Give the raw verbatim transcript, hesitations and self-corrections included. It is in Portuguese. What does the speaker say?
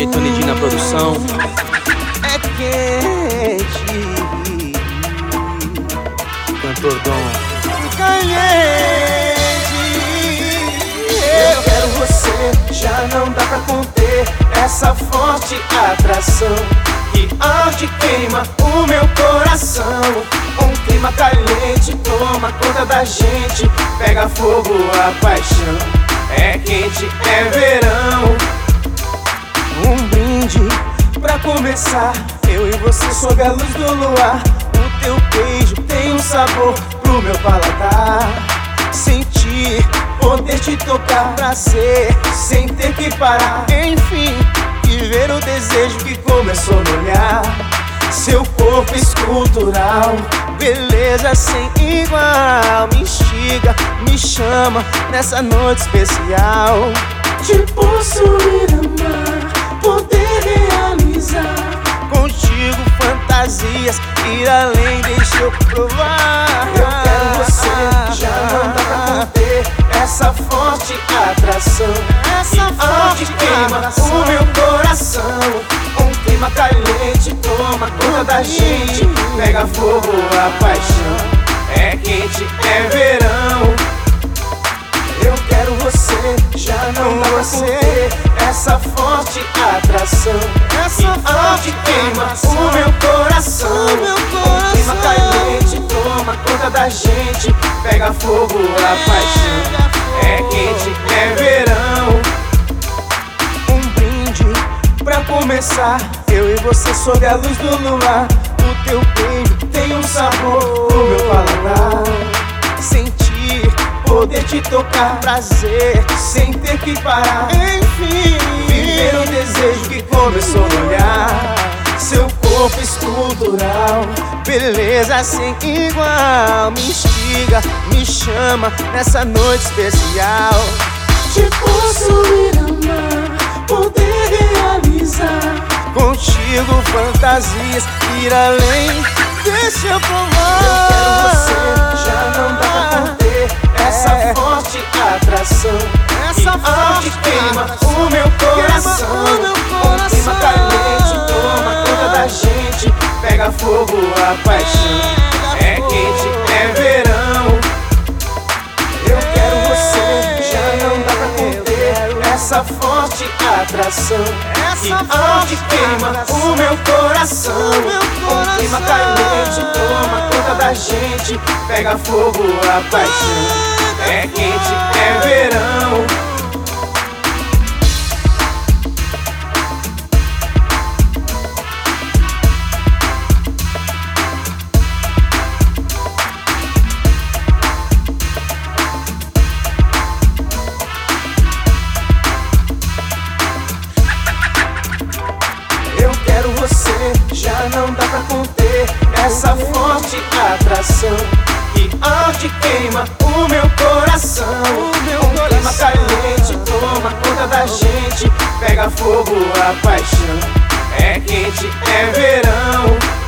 D J Tony D na produção. É quente, Cantor Dom. caliente. Eu quero você, já não dá pra conter essa forte atração que arde, queima o meu coração. Um clima caliente toma conta da gente, pega fogo a paixão. É quente, é verão. Um brinde pra começar, eu e você sob a luz do luar. O teu beijo tem um sabor pro meu paladar. Sentir, poder te tocar, prazer, sem ter que parar. Enfim, viver o desejo que começou no olhar. Seu corpo escultural, beleza sem igual. Me instiga, me chama nessa noite especial. Te possuir, amar, poder realizar. Contigo fantasias, ir além, deixa eu provar. Eu quero você, já não dá pra conter essa forte atração. Essa forte queima o meu coração. Um clima caliente toma conta da gente, pega fogo a paixão. É quente, é verão. Eu quero você, já não dá pra conter essa forte atração. Essa forte queima o meu coração. Um clima caliente toma conta da gente, pega fogo a paixão. É quente, é verão. Um brinde pra começar, eu e você sob a luz do luar. O teu beijo tem um sabor pro meu paladar. Sentir, poder te tocar, prazer, sem ter que parar. Enfim, viver o desejo que começou no olhar. Seu corpo escultural, beleza sem igual. Me instiga, me chama nessa noite especial. Te possuir, amar, poder realizar. Contigo fantasias, ir além, deixa eu provar. Eu quero você, já não dá pra conter essa é. forte atração. Essa que forte queima o meu coração. Um clima caliente toma conta da gente, pega fogo a paixão. É quente, é verão. Eu quero você, já não dá pra conter essa forte atração. Que arde, queima o meu coração. Um clima caliente toma conta da gente, pega fogo a paixão. É quente, é verão. Você, já não dá pra conter essa forte atração que arde, queima o meu coração. Um clima caliente toma conta da gente, pega fogo a paixão. É quente, é verão.